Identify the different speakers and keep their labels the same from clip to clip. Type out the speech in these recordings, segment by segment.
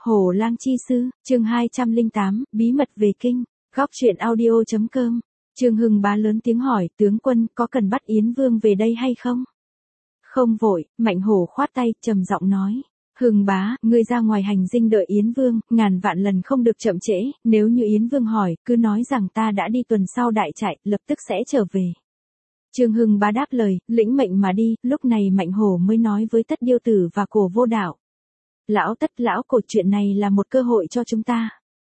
Speaker 1: Hổ Lang Chi Sư, chương 208, bí mật về kinh, góc truyện audio.com. Trương Hưng Bá lớn tiếng hỏi, tướng quân có cần bắt Yến Vương về đây hay không? Không vội, Mạnh Hổ khoát tay, trầm giọng nói. Hưng Bá, ngươi ra ngoài hành dinh đợi Yến Vương, ngàn vạn lần không được chậm trễ, nếu như Yến Vương hỏi, cứ nói rằng ta đã đi tuần sau đại trại, lập tức sẽ trở về. Trương Hưng Bá đáp lời, lĩnh mệnh mà đi, lúc này Mạnh Hổ mới nói với Tất Điêu Tử và Cổ Vô Đạo. Lão Tất, lão Cổ, chuyện này là một cơ hội cho chúng ta.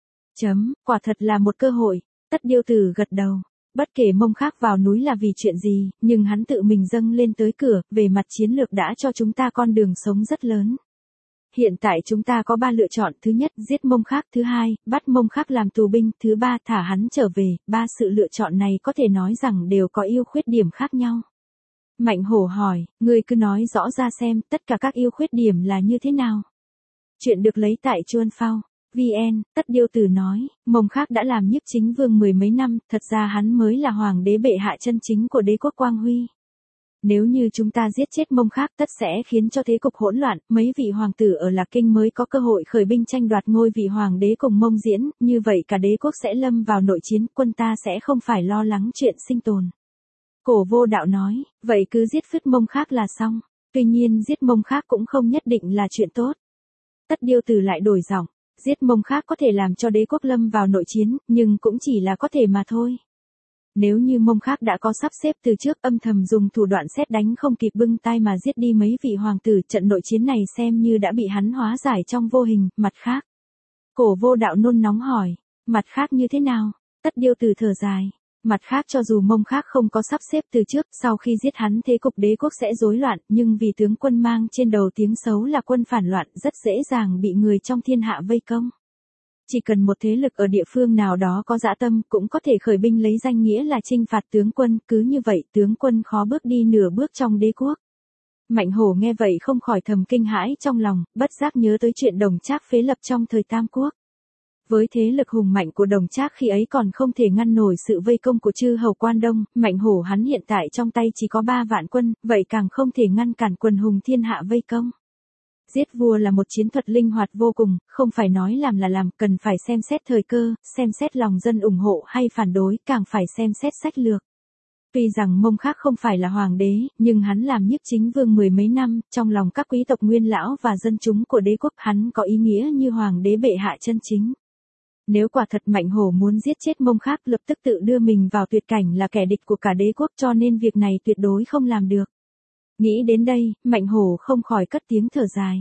Speaker 1: Quả thật là một cơ hội. Tất Điêu Tử gật đầu. Bất kể Mông Khác vào núi là vì chuyện gì, nhưng hắn tự mình dâng lên tới cửa, về mặt chiến lược đã cho chúng ta con đường sống rất lớn. Hiện tại chúng ta có 3 lựa chọn, thứ nhất, giết Mông Khác, thứ hai, bắt Mông Khác làm tù binh, thứ ba, thả hắn trở về, 3 sự lựa chọn này có thể nói rằng đều có ưu khuyết điểm khác nhau. Mạnh Hổ hỏi, ngươi cứ nói rõ ra xem, tất cả các ưu khuyết điểm là như thế nào? Chuyện được lấy tại Chuan Phao. VN, Tất Điêu Tử nói, Mông Khác đã làm nhiếp chính vương 10 mấy năm, thật ra hắn mới là hoàng đế bệ hạ chân chính của đế quốc Quang Huy. Nếu như chúng ta giết chết Mông Khác tất sẽ khiến cho thế cục hỗn loạn, mấy vị hoàng tử ở Lạc Kinh mới có cơ hội khởi binh tranh đoạt ngôi vị hoàng đế cùng Mông Diễn, như vậy cả đế quốc sẽ lâm vào nội chiến, quân ta sẽ không phải lo lắng chuyện sinh tồn. Cổ Vô Đạo nói, vậy cứ giết phứt Mông Khác là xong, tuy nhiên giết Mông Khác cũng không nhất định là chuyện tốt. Tất Điêu Tử lại đổi giọng, giết Mông Khác có thể làm cho đế quốc lâm vào nội chiến, nhưng cũng chỉ là có thể mà thôi. Nếu như Mông Khác đã có sắp xếp từ trước, âm thầm dùng thủ đoạn sét đánh không kịp bưng tay mà giết đi mấy vị hoàng tử, trận nội chiến này xem như đã bị hắn hóa giải trong vô hình. Mặt khác, Cổ Vô Đạo nôn nóng hỏi, mặt khác như thế nào? Tất Điêu Tử thở dài, mặt khác cho dù Mông Khác không có sắp xếp từ trước, sau khi giết hắn thế cục đế quốc sẽ rối loạn, nhưng vì tướng quân mang trên đầu tiếng xấu là quân phản loạn, rất dễ dàng bị người trong thiên hạ vây công. Chỉ cần một thế lực ở địa phương nào đó có dã tâm, cũng có thể khởi binh lấy danh nghĩa là chinh phạt tướng quân, cứ như vậy tướng quân khó bước đi nửa bước trong đế quốc. Mạnh Hổ nghe vậy không khỏi thầm kinh hãi trong lòng, bất giác nhớ tới chuyện Đồng Trác phế lập trong thời Tam Quốc. Với thế lực hùng mạnh của Đồng Trác khi ấy còn không thể ngăn nổi sự vây công của chư hầu Quan Đông, Mạnh Hổ hắn hiện tại trong tay chỉ có 3 vạn quân, vậy càng không thể ngăn cản quần hùng thiên hạ vây công. Giết vua là một chiến thuật linh hoạt vô cùng, không phải nói làm là làm, cần phải xem xét thời cơ, xem xét lòng dân ủng hộ hay phản đối, càng phải xem xét sách lược. Tuy rằng Mông Khác không phải là hoàng đế, nhưng hắn làm nhiếp chính vương 10 mấy năm, trong lòng các quý tộc nguyên lão và dân chúng của đế quốc hắn có ý nghĩa như hoàng đế bệ hạ chân chính. Nếu quả thật Mạnh Hổ muốn giết chết Mông Khác, lập tức tự đưa mình vào tuyệt cảnh là kẻ địch của cả đế quốc, cho nên việc này tuyệt đối không làm được. Nghĩ đến đây, Mạnh Hổ không khỏi cất tiếng thở dài.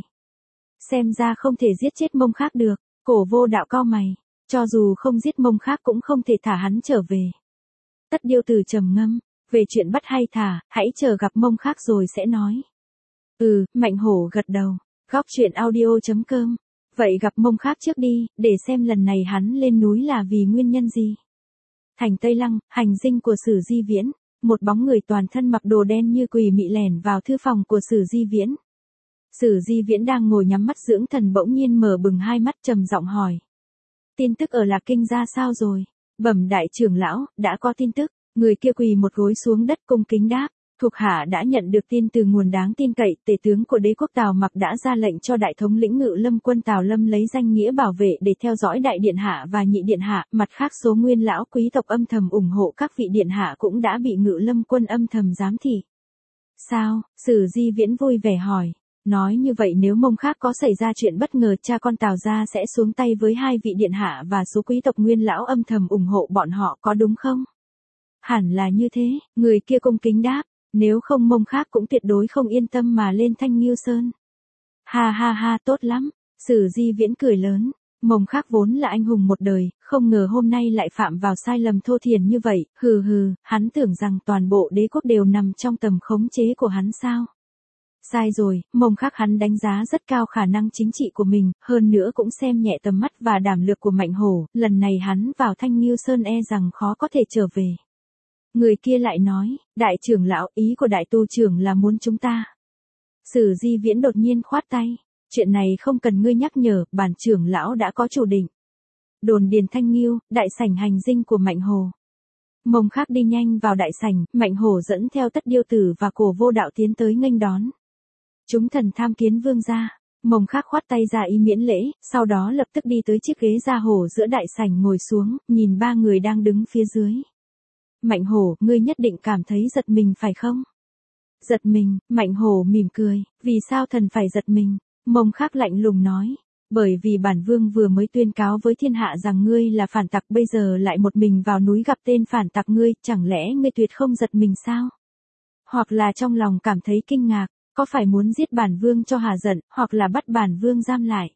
Speaker 1: Xem ra không thể giết chết Mông Khác được. Cổ Vô Đạo cau mày, cho dù không giết Mông Khác cũng không thể thả hắn trở về. Tất Điêu Tử trầm ngâm, về chuyện bắt hay thả, hãy chờ gặp Mông Khác rồi sẽ nói. Mạnh Hổ gật đầu. Góc truyện audio.com. Vậy gặp Mông Khác trước đi, để xem lần này hắn lên núi là vì nguyên nhân gì. Thành Tây Lăng, hành dinh của Sử Di Viễn. Một bóng người toàn thân mặc đồ đen như quỷ mị lẻn vào thư phòng của Sử Di Viễn. Sử Di Viễn đang ngồi nhắm mắt dưỡng thần bỗng nhiên mở bừng hai mắt trầm giọng hỏi. Tin tức ở Lạc Kinh ra sao rồi? Bẩm đại trưởng lão, đã có tin tức. Người kia quỳ một gối xuống đất cung kính đáp. Thuộc hạ đã nhận được tin từ nguồn đáng tin cậy, tể tướng của đế quốc Tào Mặc đã ra lệnh cho đại thống lĩnh Ngự Lâm quân Tào Lâm lấy danh nghĩa bảo vệ để theo dõi đại điện hạ và nhị điện hạ, mặt khác số nguyên lão quý tộc âm thầm ủng hộ các vị điện hạ cũng đã bị Ngự Lâm quân âm thầm giám thị. Sao? Sử Di Viễn vui vẻ hỏi. Nói như vậy nếu Mông Khác có xảy ra chuyện bất ngờ, cha con Tào gia sẽ xuống tay với 2 vị điện hạ và số quý tộc nguyên lão âm thầm ủng hộ bọn họ, có đúng không? Hẳn là như thế, người kia cung kính đáp. Nếu không Mông Khác cũng tuyệt đối không yên tâm mà lên Thanh Nghiêu Sơn. Ha ha ha, tốt lắm. Sử Di Viễn cười lớn. Mông Khác vốn là anh hùng một đời, không ngờ hôm nay lại phạm vào sai lầm thô thiển như vậy. Hắn tưởng rằng toàn bộ đế quốc đều nằm trong tầm khống chế của hắn sao? Sai rồi, Mông Khác hắn đánh giá rất cao khả năng chính trị của mình, hơn nữa cũng xem nhẹ tầm mắt và đảm lược của Mạnh Hổ, lần này hắn vào Thanh Nghiêu Sơn e rằng khó có thể trở về. Người kia lại nói, đại trưởng lão, ý của đại tu trưởng là muốn chúng ta. Sử Di Viễn đột nhiên khoát tay, chuyện này không cần ngươi nhắc nhở, bản trưởng lão đã có chủ định. Đồn điền Thanh Nghiêu, đại sảnh hành dinh của Mạnh Hổ. Mông Khác đi nhanh vào đại sảnh, Mạnh Hổ dẫn theo Tất Điêu Tử và Cổ Vô Đạo tiến tới nghênh đón. Chúng thần tham kiến vương gia. Mông Khắc khoát tay ra ý miễn lễ, sau đó lập tức đi tới chiếc ghế da hổ giữa đại sảnh ngồi xuống, nhìn ba người đang đứng phía dưới. Mạnh Hổ, ngươi nhất định cảm thấy giật mình phải không? Giật mình, Mạnh Hổ mỉm cười, vì sao thần phải giật mình? Mông Khắc lạnh lùng nói, bởi vì bản vương vừa mới tuyên cáo với thiên hạ rằng ngươi là phản tặc, bây giờ lại một mình vào núi gặp tên phản tặc ngươi, chẳng lẽ ngươi tuyệt không giật mình sao? Hoặc là trong lòng cảm thấy kinh ngạc, có phải muốn giết bản vương cho hà giận, hoặc là bắt bản vương giam lại?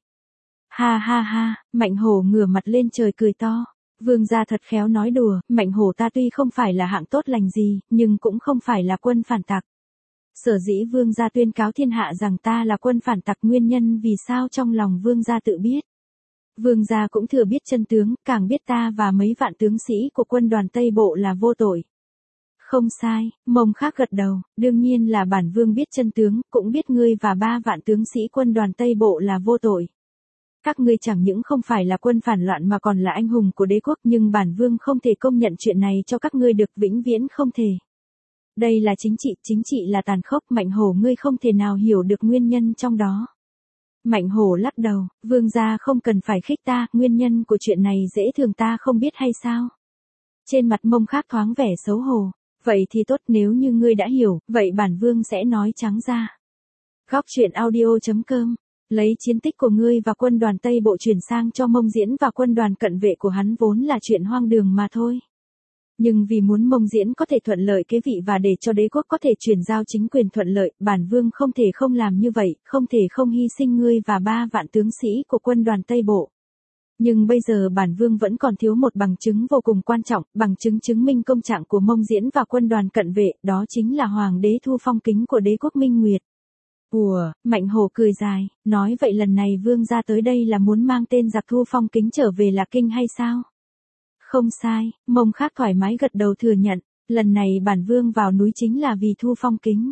Speaker 1: Ha ha ha, Mạnh Hổ ngửa mặt lên trời cười to. Vương gia thật khéo nói đùa, Mạnh Hổ ta tuy không phải là hạng tốt lành gì, nhưng cũng không phải là quân phản tặc. Sở dĩ vương gia tuyên cáo thiên hạ rằng ta là quân phản tặc, nguyên nhân vì sao trong lòng vương gia tự biết. Vương gia cũng thừa biết chân tướng, càng biết ta và mấy vạn tướng sĩ của quân đoàn Tây Bộ là vô tội. Không sai, Mông Khắc gật đầu, đương nhiên là bản vương biết chân tướng, cũng biết ngươi và 3 vạn tướng sĩ quân đoàn Tây Bộ là vô tội. Các ngươi chẳng những không phải là quân phản loạn mà còn là anh hùng của đế quốc, nhưng bản vương không thể công nhận chuyện này cho các ngươi được, vĩnh viễn không thể. Đây là chính trị là tàn khốc, Mạnh Hổ ngươi không thể nào hiểu được nguyên nhân trong đó. Mạnh Hổ lắc đầu, vương gia không cần phải khích ta, nguyên nhân của chuyện này dễ thường ta không biết hay sao? Trên mặt Mông Khắc thoáng vẻ xấu hổ, vậy thì tốt, nếu như ngươi đã hiểu, vậy bản vương sẽ nói trắng ra. Góc truyện audio.com. Lấy chiến tích của ngươi và quân đoàn Tây Bộ chuyển sang cho Mông Diễn và quân đoàn cận vệ của hắn vốn là chuyện hoang đường mà thôi. Nhưng vì muốn Mông Diễn có thể thuận lợi kế vị và để cho đế quốc có thể chuyển giao chính quyền thuận lợi, bản vương không thể không làm như vậy, không thể không hy sinh ngươi và 3 vạn tướng sĩ của quân đoàn Tây Bộ. Nhưng bây giờ bản vương vẫn còn thiếu một bằng chứng vô cùng quan trọng, bằng chứng chứng minh công trạng của Mông Diễn và quân đoàn cận vệ, đó chính là hoàng đế Thu Phong Kính của đế quốc Minh Nguyệt. Ủa, Mạnh Hổ cười dài, nói vậy lần này vương gia tới đây là muốn mang tên giặc Thu Phong Kính trở về Lạc Kinh hay sao? Không sai, Mông Khắc thoải mái gật đầu thừa nhận, lần này bản vương vào núi chính là vì Thu Phong Kính.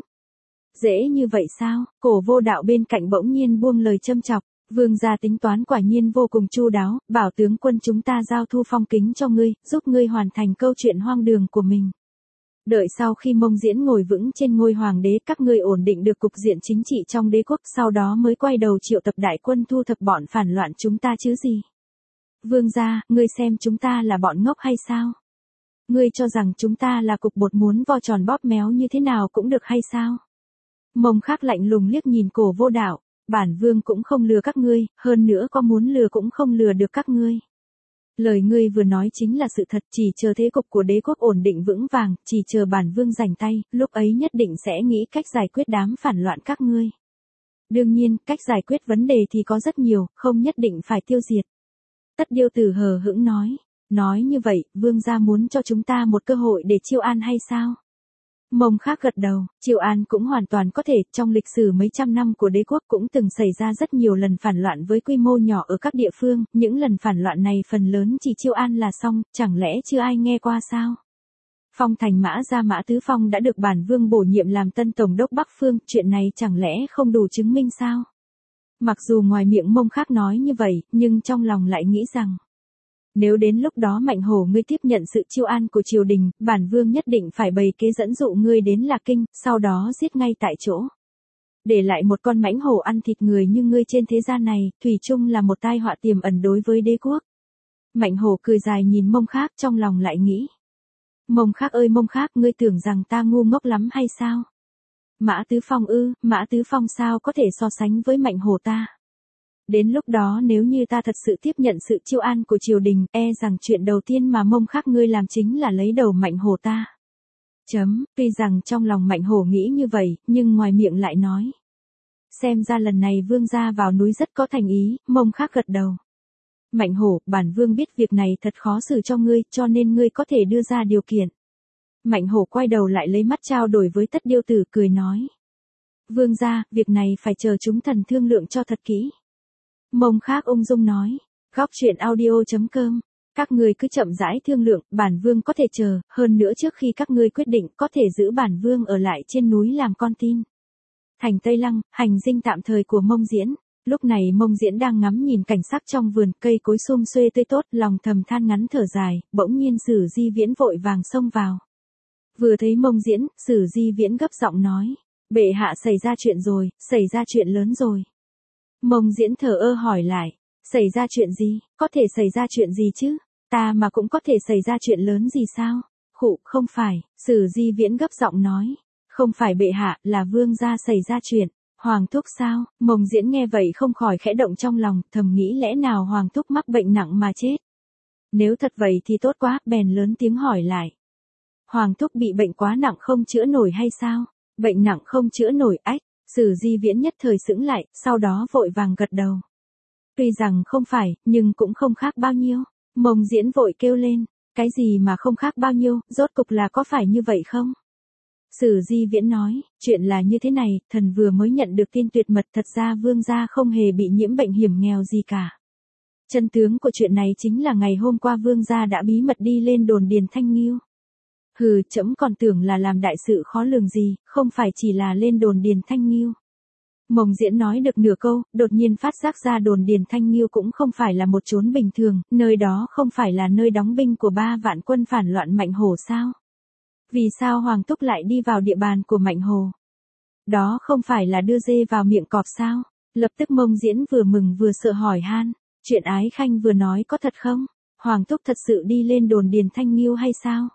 Speaker 1: Dễ như vậy sao? Cổ Vô Đạo bên cạnh bỗng nhiên buông lời châm chọc, vương gia tính toán quả nhiên vô cùng chu đáo, bảo tướng quân chúng ta giao Thu Phong Kính cho ngươi, giúp ngươi hoàn thành câu chuyện hoang đường của mình. Đợi sau khi Mông Diễn ngồi vững trên ngôi hoàng đế, các ngươi ổn định được cục diện chính trị trong đế quốc, sau đó mới quay đầu triệu tập đại quân thu thập bọn phản loạn chúng ta chứ gì. Vương gia, ngươi xem chúng ta là bọn ngốc hay sao? Ngươi cho rằng chúng ta là cục bột muốn vo tròn bóp méo như thế nào cũng được hay sao? Mông Khắc lạnh lùng liếc nhìn Cổ Vô Đạo, bản vương cũng không lừa các ngươi, hơn nữa có muốn lừa cũng không lừa được các ngươi. Lời ngươi vừa nói chính là sự thật, chỉ chờ thế cục của đế quốc ổn định vững vàng, chỉ chờ bản vương rảnh tay, lúc ấy nhất định sẽ nghĩ cách giải quyết đám phản loạn các ngươi. Đương nhiên, cách giải quyết vấn đề thì có rất nhiều, không nhất định phải tiêu diệt. Tất Điêu Tử hờ hững nói như vậy, vương gia muốn cho chúng ta một cơ hội để chiêu an hay sao? Mông Khắc gật đầu, chiêu an cũng hoàn toàn có thể, trong lịch sử mấy trăm năm của đế quốc cũng từng xảy ra rất nhiều lần phản loạn với quy mô nhỏ ở các địa phương, những lần phản loạn này phần lớn chỉ chiêu an là xong, chẳng lẽ chưa ai nghe qua sao? Phong thành Mã Gia Mã Tứ Phong đã được bản vương bổ nhiệm làm tân tổng đốc Bắc Phương, chuyện này chẳng lẽ không đủ chứng minh sao? Mặc dù ngoài miệng Mông Khắc nói như vậy, nhưng trong lòng lại nghĩ rằng, nếu đến lúc đó Mạnh Hổ ngươi tiếp nhận sự chiêu an của triều đình, bản vương nhất định phải bày kế dẫn dụ ngươi đến Lạc Kinh, sau đó giết ngay tại chỗ. Để lại một con mãnh hổ ăn thịt người như ngươi trên thế gian này, thủy chung là một tai họa tiềm ẩn đối với đế quốc. Mạnh Hổ cười dài nhìn Mông Khắc, trong lòng lại nghĩ. Mông Khắc ơi Mông Khắc, ngươi tưởng rằng ta ngu ngốc lắm hay sao? Mã Tứ Phong ư, Mã Tứ Phong sao có thể so sánh với Mạnh Hổ ta? Đến lúc đó nếu như ta thật sự tiếp nhận sự chiêu an của triều đình, rằng chuyện đầu tiên mà Mông Khắc ngươi làm chính là lấy đầu Mạnh Hổ ta. Tuy rằng trong lòng Mạnh Hổ nghĩ như vậy, nhưng ngoài miệng lại nói. Xem ra lần này vương gia vào núi rất có thành ý, Mông Khắc gật đầu. Mạnh Hổ, bản vương biết việc này thật khó xử cho ngươi, cho nên ngươi có thể đưa ra điều kiện. Mạnh Hổ quay đầu lại lấy mắt trao đổi với Tất Điêu Tử cười nói. Vương gia, việc này phải chờ chúng thần thương lượng cho thật kỹ. Mông Khắc ung dung nói, góc truyện audio.com, các ngươi cứ chậm rãi thương lượng, bản vương có thể chờ, hơn nữa trước khi các ngươi quyết định có thể giữ bản vương ở lại trên núi làm con tin. Thành Tây Lăng, hành dinh tạm thời của Mông Diễn, lúc này Mông Diễn đang ngắm nhìn cảnh sắc trong vườn, cây cối sum xuê tươi tốt, lòng thầm than ngắn thở dài, bỗng nhiên Sử Di Viễn vội vàng xông vào. Vừa thấy Mông Diễn, Sử Di Viễn gấp giọng nói, bệ hạ xảy ra chuyện rồi, xảy ra chuyện lớn rồi. Mông Diễn thờ ơ hỏi lại, xảy ra chuyện gì, có thể xảy ra chuyện gì chứ, ta mà cũng có thể xảy ra chuyện lớn gì sao? Khụ, không phải, Sử Di Viễn gấp giọng nói, không phải bệ hạ, là vương gia xảy ra chuyện. Hoàng thúc sao? Mông Diễn nghe vậy không khỏi khẽ động trong lòng, thầm nghĩ lẽ nào Hoàng thúc mắc bệnh nặng mà chết. Nếu thật vậy thì tốt quá, bèn lớn tiếng hỏi lại. Hoàng thúc bị bệnh quá nặng không chữa nổi hay sao? Bệnh nặng không chữa nổi, ách. Sử Di Viễn nhất thời sững lại, sau đó vội vàng gật đầu. Tuy rằng không phải, nhưng cũng không khác bao nhiêu. Mông Diễn vội kêu lên, cái gì mà không khác bao nhiêu, rốt cục là có phải như vậy không? Sử Di Viễn nói, chuyện là như thế này, thần vừa mới nhận được tin tuyệt mật, thật ra vương gia không hề bị nhiễm bệnh hiểm nghèo gì cả. Chân tướng của chuyện này chính là ngày hôm qua vương gia đã bí mật đi lên đồn điền Thanh Nghiêu. Hừ, trẫm còn tưởng là làm đại sự khó lường gì, không phải chỉ là lên đồn điền Thanh Nghiêu. Mông Diễn nói được nửa câu, đột nhiên phát giác ra đồn điền Thanh Nghiêu cũng không phải là một chốn bình thường, nơi đó không phải là nơi đóng binh của 3 vạn quân phản loạn Mạnh Hổ sao? Vì sao Hoàng thúc lại đi vào địa bàn của Mạnh Hồ? Đó không phải là đưa dê vào miệng cọp sao? Lập tức Mông Diễn vừa mừng vừa sợ hỏi han, chuyện Ái Khanh vừa nói có thật không? Hoàng thúc thật sự đi lên đồn điền Thanh Nghiêu hay sao?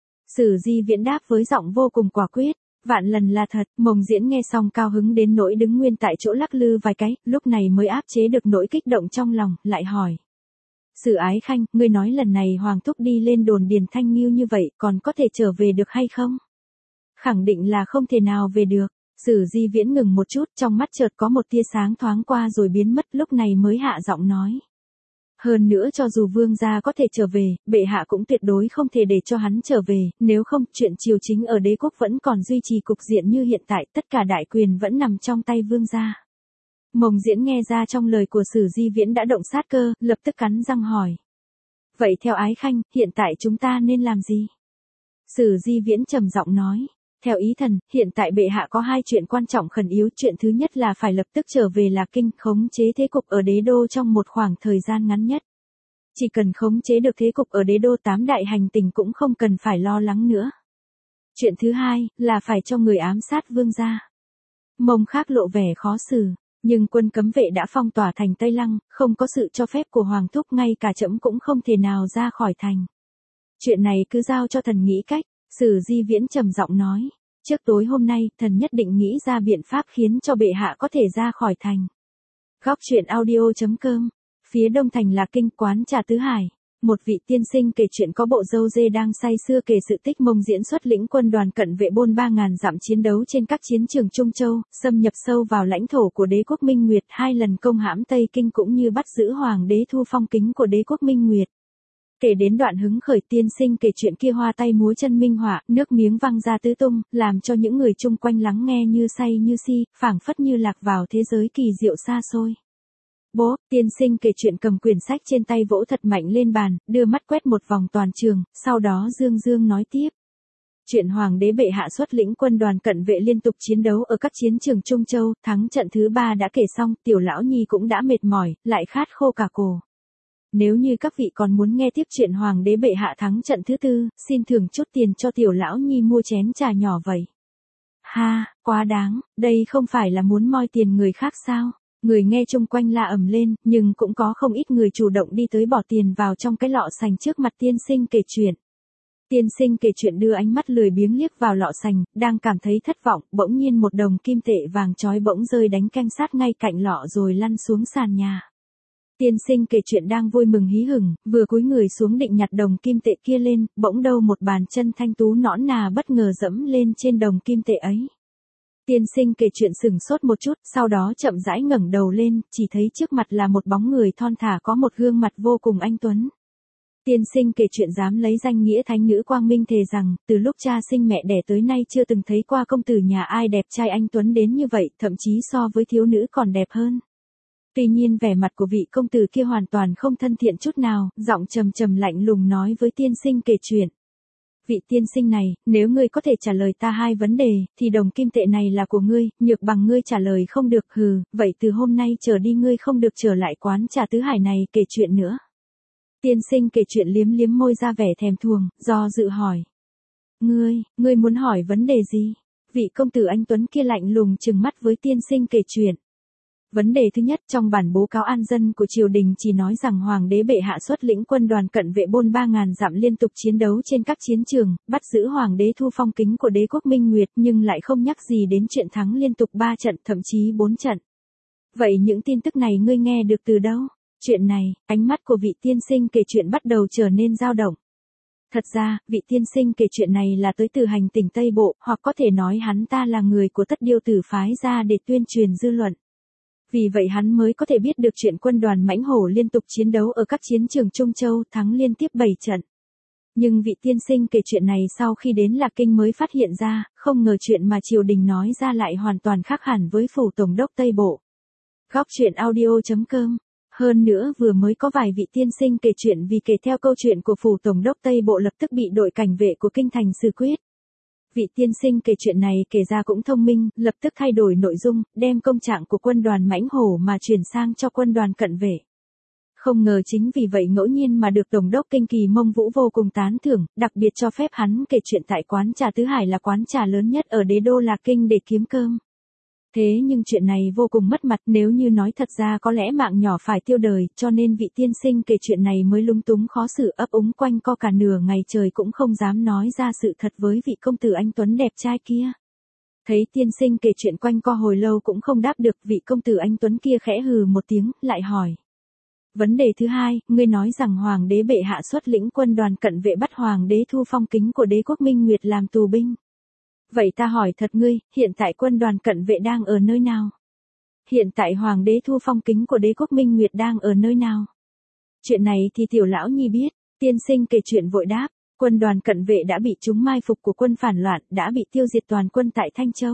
Speaker 1: Sử Di Viễn đáp với giọng vô cùng quả quyết, vạn lần là thật. Mông Diễn nghe xong cao hứng đến nỗi đứng nguyên tại chỗ lắc lư vài cái, lúc này mới áp chế được nỗi kích động trong lòng, lại hỏi. Sử Ái Khanh, ngươi nói lần này Hoàng thúc đi lên đồn điền Thanh Nghiêu như vậy, còn có thể trở về được hay không? Khẳng định là không thể nào về được. Sử Di Viễn ngừng một chút, trong mắt chợt có một tia sáng thoáng qua rồi biến mất, lúc này mới hạ giọng nói. Hơn nữa cho dù vương gia có thể trở về, bệ hạ cũng tuyệt đối không thể để cho hắn trở về, nếu không, chuyện triều chính ở đế quốc vẫn còn duy trì cục diện như hiện tại, tất cả đại quyền vẫn nằm trong tay vương gia. Mông Diễn nghe ra trong lời của Sử Di Viễn đã động sát cơ, lập tức cắn răng hỏi. Vậy theo Ái Khanh, hiện tại chúng ta nên làm gì? Sử Di Viễn trầm giọng nói. Theo ý thần, hiện tại bệ hạ có 2 chuyện quan trọng khẩn yếu. Chuyện thứ nhất là phải lập tức trở về Lạc Kinh, khống chế thế cục ở đế đô trong một khoảng thời gian ngắn nhất. Chỉ cần khống chế được thế cục ở đế đô, 8 đại hành tỉnh cũng không cần phải lo lắng nữa. Chuyện thứ hai, là phải cho người ám sát vương gia. Mông Khác lộ vẻ khó xử, nhưng quân cấm vệ đã phong tỏa thành Tây Lăng, không có sự cho phép của Hoàng thúc, ngay cả trẫm cũng không thể nào ra khỏi thành. Chuyện này cứ giao cho thần nghĩ cách. Sử Di Viễn trầm giọng nói, trước tối hôm nay, thần nhất định nghĩ ra biện pháp khiến cho bệ hạ có thể ra khỏi thành. Góc truyện audio.com, phía đông thành Lạc Kinh, quán trà Tứ Hải. Một vị tiên sinh kể chuyện có bộ râu dê đang say sưa kể sự tích Mông Diễn xuất lĩnh quân đoàn cận vệ bôn 3.000 dặm chiến đấu trên các chiến trường Trung Châu, xâm nhập sâu vào lãnh thổ của đế quốc Minh Nguyệt, 2 lần công hãm Tây Kinh cũng như bắt giữ hoàng đế Thu Phong Kính của đế quốc Minh Nguyệt. Kể đến đoạn hứng khởi, tiên sinh kể chuyện kia hoa tay múa chân minh họa, nước miếng văng ra tứ tung, làm cho những người chung quanh lắng nghe như say như si, phảng phất như lạc vào thế giới kỳ diệu xa xôi. Bố, tiên sinh kể chuyện cầm quyển sách trên tay vỗ thật mạnh lên bàn, đưa mắt quét một vòng toàn trường, sau đó dương dương nói tiếp. Chuyện hoàng đế bệ hạ xuất lĩnh quân đoàn cận vệ liên tục chiến đấu ở các chiến trường Trung Châu, thắng trận thứ 3 đã kể xong, tiểu lão nhi cũng đã mệt mỏi, lại khát khô cả cổ. Nếu như các vị còn muốn nghe tiếp chuyện hoàng đế bệ hạ thắng trận thứ 4, xin thưởng chút tiền cho tiểu lão nhi mua chén trà nhỏ vậy. Ha, quá đáng, đây không phải là muốn moi tiền người khác sao? Người nghe chung quanh la ầm lên, nhưng cũng có không ít người chủ động đi tới bỏ tiền vào trong cái lọ sành trước mặt tiên sinh kể chuyện. Tiên sinh kể chuyện đưa ánh mắt lười biếng liếc vào lọ sành, đang cảm thấy thất vọng, bỗng nhiên một đồng kim tệ vàng chói bỗng rơi đánh canh sát ngay cạnh lọ rồi lăn xuống sàn nhà. Tiên sinh kể chuyện đang vui mừng hí hửng, vừa cúi người xuống định nhặt đồng kim tệ kia lên, bỗng đâu một bàn chân thanh tú nõn nà bất ngờ dẫm lên trên đồng kim tệ ấy. Tiên sinh kể chuyện sửng sốt một chút, sau đó chậm rãi ngẩng đầu lên, chỉ thấy trước mặt là một bóng người thon thả có một gương mặt vô cùng anh tuấn. Tiên sinh kể chuyện dám lấy danh nghĩa thánh nữ quang minh thề rằng, từ lúc cha sinh mẹ đẻ tới nay chưa từng thấy qua công tử nhà ai đẹp trai anh tuấn đến như vậy, thậm chí so với thiếu nữ còn đẹp hơn. Tuy nhiên vẻ mặt của vị công tử kia hoàn toàn không thân thiện chút nào, giọng trầm trầm lạnh lùng nói với tiên sinh kể chuyện. Vị tiên sinh này, nếu ngươi có thể trả lời ta 2 vấn đề, thì đồng kim tệ này là của ngươi, nhược bằng ngươi trả lời không được, hừ, vậy từ hôm nay trở đi ngươi không được trở lại quán trà Tứ Hải này kể chuyện nữa. Tiên sinh kể chuyện liếm liếm môi ra vẻ thèm thuồng, do dự hỏi. Ngươi muốn hỏi vấn đề gì? Vị công tử anh tuấn kia lạnh lùng trừng mắt với tiên sinh kể chuyện. Vấn đề thứ nhất, trong bản bố cáo an dân của triều đình chỉ nói rằng hoàng đế bệ hạ xuất lĩnh quân đoàn cận vệ bôn 3.000 dặm liên tục chiến đấu trên các chiến trường, bắt giữ hoàng đế thu phong kính của đế quốc Minh Nguyệt, nhưng lại không nhắc gì đến chuyện thắng liên tục 3 trận, thậm chí 4 trận. Vậy những tin tức này ngươi nghe được từ đâu? Chuyện này, ánh mắt của vị tiên sinh kể chuyện bắt đầu trở nên dao động. Thật ra, vị tiên sinh kể chuyện này là tới từ hành tỉnh Tây Bộ, hoặc có thể nói hắn ta là người của Tất Điêu Tử phái ra để tuyên truyền dư luận. Vì vậy hắn mới có thể biết được chuyện quân đoàn Mãnh Hổ liên tục chiến đấu ở các chiến trường Trung Châu, thắng liên tiếp 7 trận. Nhưng vị tiên sinh kể chuyện này sau khi đến Lạc Kinh mới phát hiện ra, không ngờ chuyện mà triều đình nói ra lại hoàn toàn khác hẳn với phủ tổng đốc Tây Bộ. Góc truyện audio.com. Hơn nữa vừa mới có vài vị tiên sinh kể chuyện vì kể theo câu chuyện của phủ tổng đốc Tây Bộ lập tức bị đội cảnh vệ của kinh thành xử quyết. Vị tiên sinh kể chuyện này kể ra cũng thông minh, lập tức thay đổi nội dung, đem công trạng của quân đoàn Mãnh Hổ mà chuyển sang cho quân đoàn cận vệ. Không ngờ chính vì vậy ngẫu nhiên mà được tổng đốc Kinh Kỳ Mông Vũ vô cùng tán thưởng, đặc biệt cho phép hắn kể chuyện tại quán trà Tứ Hải là quán trà lớn nhất ở đế đô Lạc Kinh để kiếm cơm. Thế nhưng chuyện này vô cùng mất mặt, nếu như nói thật ra có lẽ mạng nhỏ phải tiêu đời, cho nên vị tiên sinh kể chuyện này mới lúng túng khó xử ấp úng quanh co cả nửa ngày trời cũng không dám nói ra sự thật với vị công tử anh tuấn đẹp trai kia. Thấy tiên sinh kể chuyện quanh co hồi lâu cũng không đáp được, vị công tử anh tuấn kia khẽ hừ một tiếng, lại hỏi. Vấn đề thứ hai, ngươi nói rằng hoàng đế bệ hạ xuất lĩnh quân đoàn cận vệ bắt hoàng đế thu phong kính của đế quốc Minh Nguyệt làm tù binh. Vậy ta hỏi thật ngươi, hiện tại quân đoàn cận vệ đang ở nơi nào? Hiện tại hoàng đế thu phong kính của đế quốc Minh Nguyệt đang ở nơi nào? Chuyện này thì tiểu lão nhi biết, tiên sinh kể chuyện vội đáp, quân đoàn cận vệ đã bị chúng mai phục của quân phản loạn, đã bị tiêu diệt toàn quân tại Thanh Châu.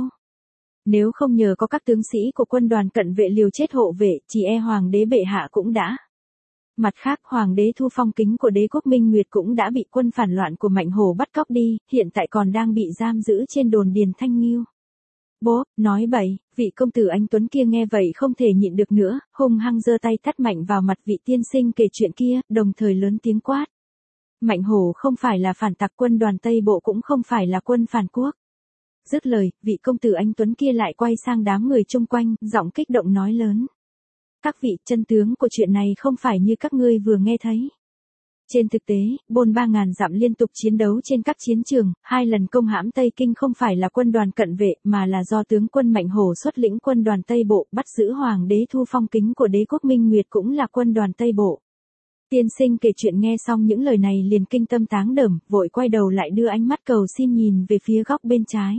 Speaker 1: Nếu không nhờ có các tướng sĩ của quân đoàn cận vệ liều chết hộ vệ, chỉ e hoàng đế bệ hạ cũng đã. Mặt khác, hoàng đế thu phong kính của đế quốc Minh Nguyệt cũng đã bị quân phản loạn của Mạnh Hổ bắt cóc đi, hiện tại còn đang bị giam giữ trên đồn điền Thanh Nghiêu. Bố, nói bậy, vị công tử anh tuấn kia nghe vậy không thể nhịn được nữa, hung hăng giơ tay tát mạnh vào mặt vị tiên sinh kể chuyện kia, đồng thời lớn tiếng quát. Mạnh Hổ không phải là phản tặc, quân đoàn Tây Bộ cũng không phải là quân phản quốc. Dứt lời, vị công tử anh tuấn kia lại quay sang đám người chung quanh, giọng kích động nói lớn. Các vị, chân tướng của chuyện này không phải như các ngươi vừa nghe thấy. Trên thực tế, bôn 3.000 dặm liên tục chiến đấu trên các chiến trường, 2 lần công hãm Tây Kinh không phải là quân đoàn cận vệ mà là do tướng quân Mạnh Hổ xuất lĩnh quân đoàn Tây Bộ bắt giữ hoàng đế thu phong kính của đế quốc Minh Nguyệt cũng là quân đoàn Tây Bộ. Tiên sinh kể chuyện nghe xong những lời này liền kinh tâm táng đờm, vội quay đầu lại đưa ánh mắt cầu xin nhìn về phía góc bên trái.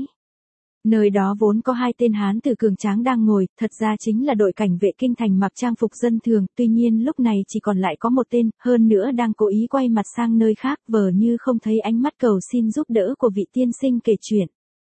Speaker 1: Nơi đó vốn có 2 tên hán tử cường tráng đang ngồi, thật ra chính là đội cảnh vệ kinh thành mặc trang phục dân thường, tuy nhiên lúc này chỉ còn lại có một tên, hơn nữa đang cố ý quay mặt sang nơi khác, vờ như không thấy ánh mắt cầu xin giúp đỡ của vị tiên sinh kể chuyện.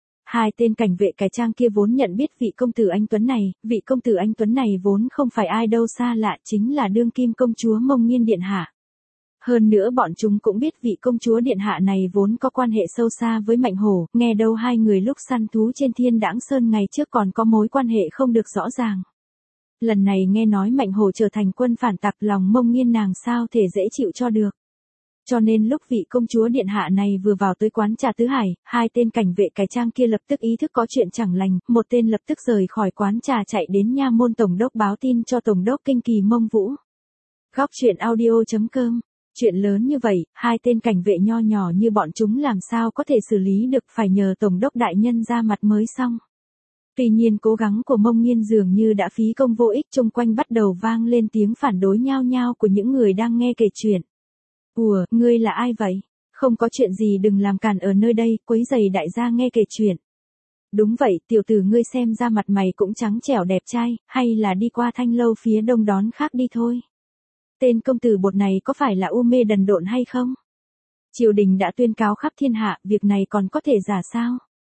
Speaker 1: 2 tên cảnh vệ cải trang kia vốn nhận biết vị công tử anh tuấn này, vị công tử anh tuấn này vốn không phải ai đâu xa lạ, chính là đương kim công chúa Mông Nghiên điện hạ. Hơn nữa bọn chúng cũng biết vị công chúa điện hạ này vốn có quan hệ sâu xa với Mạnh Hổ, nghe đâu 2 người lúc săn thú trên Thiên Đãng Sơn ngày trước còn có mối quan hệ không được rõ ràng. Lần này nghe nói Mạnh Hổ trở thành quân phản tặc, lòng Mông Nghiên nàng sao thể dễ chịu cho được. Cho nên lúc vị công chúa điện hạ này vừa vào tới quán trà Tứ Hải, 2 tên cảnh vệ cải trang kia lập tức ý thức có chuyện chẳng lành, một tên lập tức rời khỏi quán trà chạy đến nha môn tổng đốc báo tin cho tổng đốc Kinh Kỳ Mông Vũ. Góc truyện audio.com. Chuyện lớn như vậy, 2 tên cảnh vệ nho nhỏ như bọn chúng làm sao có thể xử lý được, phải nhờ tổng đốc đại nhân ra mặt mới xong. Tuy nhiên cố gắng của Mông Nghiên dường như đã phí công vô ích, chung quanh bắt đầu vang lên tiếng phản đối nhao nhao của những người đang nghe kể chuyện. Ủa, ngươi là ai vậy? Không có chuyện gì đừng làm cản ở nơi đây, quấy rầy đại gia nghe kể chuyện. Đúng vậy, tiểu tử ngươi xem ra mặt mày cũng trắng trẻo đẹp trai, hay là đi qua Thanh lâu phía đông đón khác đi thôi. Tên công tử bột này có phải là u mê đần độn hay không? Triều đình đã tuyên cáo khắp thiên hạ, việc này còn có thể giả sao?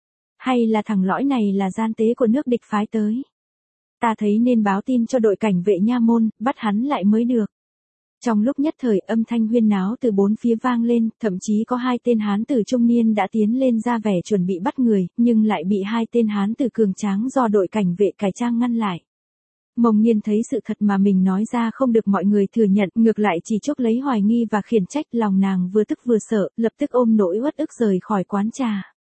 Speaker 1: Hay là thằng lõi này là gian tế của nước địch phái tới? Ta thấy nên báo tin cho đội cảnh vệ nha môn, bắt hắn lại mới được. Trong lúc nhất thời âm thanh huyên náo từ 4 phía vang lên, thậm chí có 2 tên hán tử trung niên đã tiến lên ra vẻ chuẩn bị bắt người, nhưng lại bị 2 tên hán tử cường tráng do đội cảnh vệ cải trang ngăn lại. Mông Nghiên thấy sự thật mà mình nói ra không được mọi người thừa nhận, ngược lại chỉ chuốc lấy hoài nghi và khiển trách, lòng nàng vừa tức vừa sợ, lập tức ôm nỗi uất ức rời khỏi quán trà.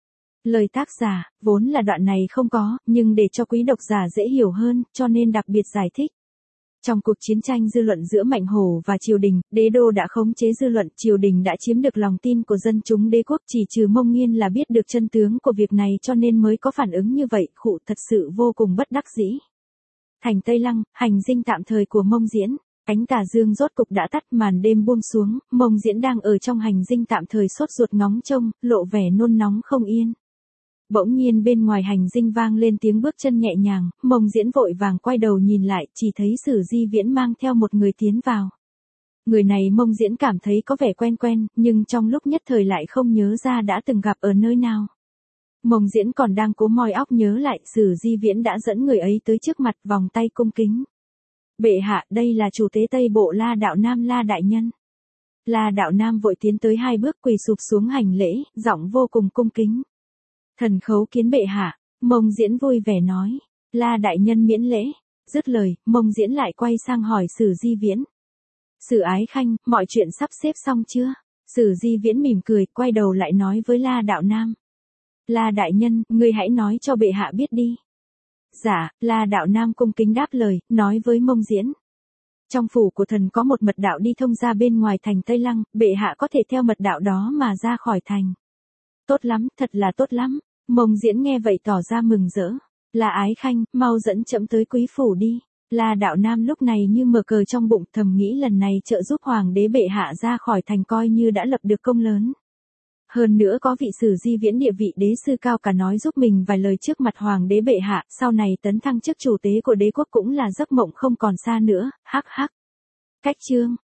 Speaker 1: Lời tác giả, vốn là đoạn này không có, nhưng để cho quý độc giả dễ hiểu hơn, cho nên đặc biệt giải thích. Trong cuộc chiến tranh dư luận giữa Mạnh Hổ và triều đình, đế đô đã khống chế dư luận, triều đình đã chiếm được lòng tin của dân chúng đế quốc, chỉ trừ Mông Nghiên là biết được chân tướng của việc này cho nên mới có phản ứng như vậy, khụ thật sự vô cùng bất đắc dĩ. Thành Tây Lăng, hành dinh tạm thời của Mông Diễn. Ánh tà dương rốt cục đã tắt, màn đêm buông xuống, Mông Diễn đang ở trong hành dinh tạm thời sốt ruột ngóng trông, lộ vẻ nôn nóng không yên. Bỗng nhiên bên ngoài hành dinh vang lên tiếng bước chân nhẹ nhàng, Mông Diễn vội vàng quay đầu nhìn lại, chỉ thấy Sử Di Viễn mang theo một người tiến vào. Người này Mông Diễn cảm thấy có vẻ quen quen, nhưng trong lúc nhất thời lại không nhớ ra đã từng gặp ở nơi nào. Mông Diễn còn đang cố moi óc nhớ lại, Sử Di Viễn đã dẫn người ấy tới trước mặt, vòng tay cung kính. Bệ hạ, đây là chủ tế Tây Bộ La Đạo Nam La đại nhân. La Đạo Nam vội tiến tới 2 bước, quỳ sụp xuống hành lễ, giọng vô cùng cung kính. Thần khấu kiến bệ hạ. Mông Diễn vui vẻ nói. La đại nhân miễn lễ. Dứt lời, Mông Diễn lại quay sang hỏi Sử Di Viễn. Sử Ái Khanh, mọi chuyện sắp xếp xong chưa? Sử Di Viễn mỉm cười, quay đầu lại nói với La Đạo Nam. La đại nhân, ngươi hãy nói cho bệ hạ biết đi. Dạ, La Đạo Nam cung kính đáp lời, nói với Mông Diễn. Trong phủ của thần có một mật đạo đi thông ra bên ngoài thành Tây Lăng, bệ hạ có thể theo mật đạo đó mà ra khỏi thành. Tốt lắm, thật là tốt lắm. Mông Diễn nghe vậy tỏ ra mừng rỡ. La Ái Khanh, mau dẫn trẫm tới quý phủ đi. La Đạo Nam lúc này như mở cờ trong bụng, thầm nghĩ lần này trợ giúp hoàng đế bệ hạ ra khỏi thành coi như đã lập được công lớn. Hơn nữa có vị Sử Di Viễn địa vị đế sư cao cả nói giúp mình vài lời trước mặt hoàng đế bệ hạ, sau này tấn thăng chức chủ tế của đế quốc cũng là giấc mộng không còn xa nữa, hắc hắc. Cách chương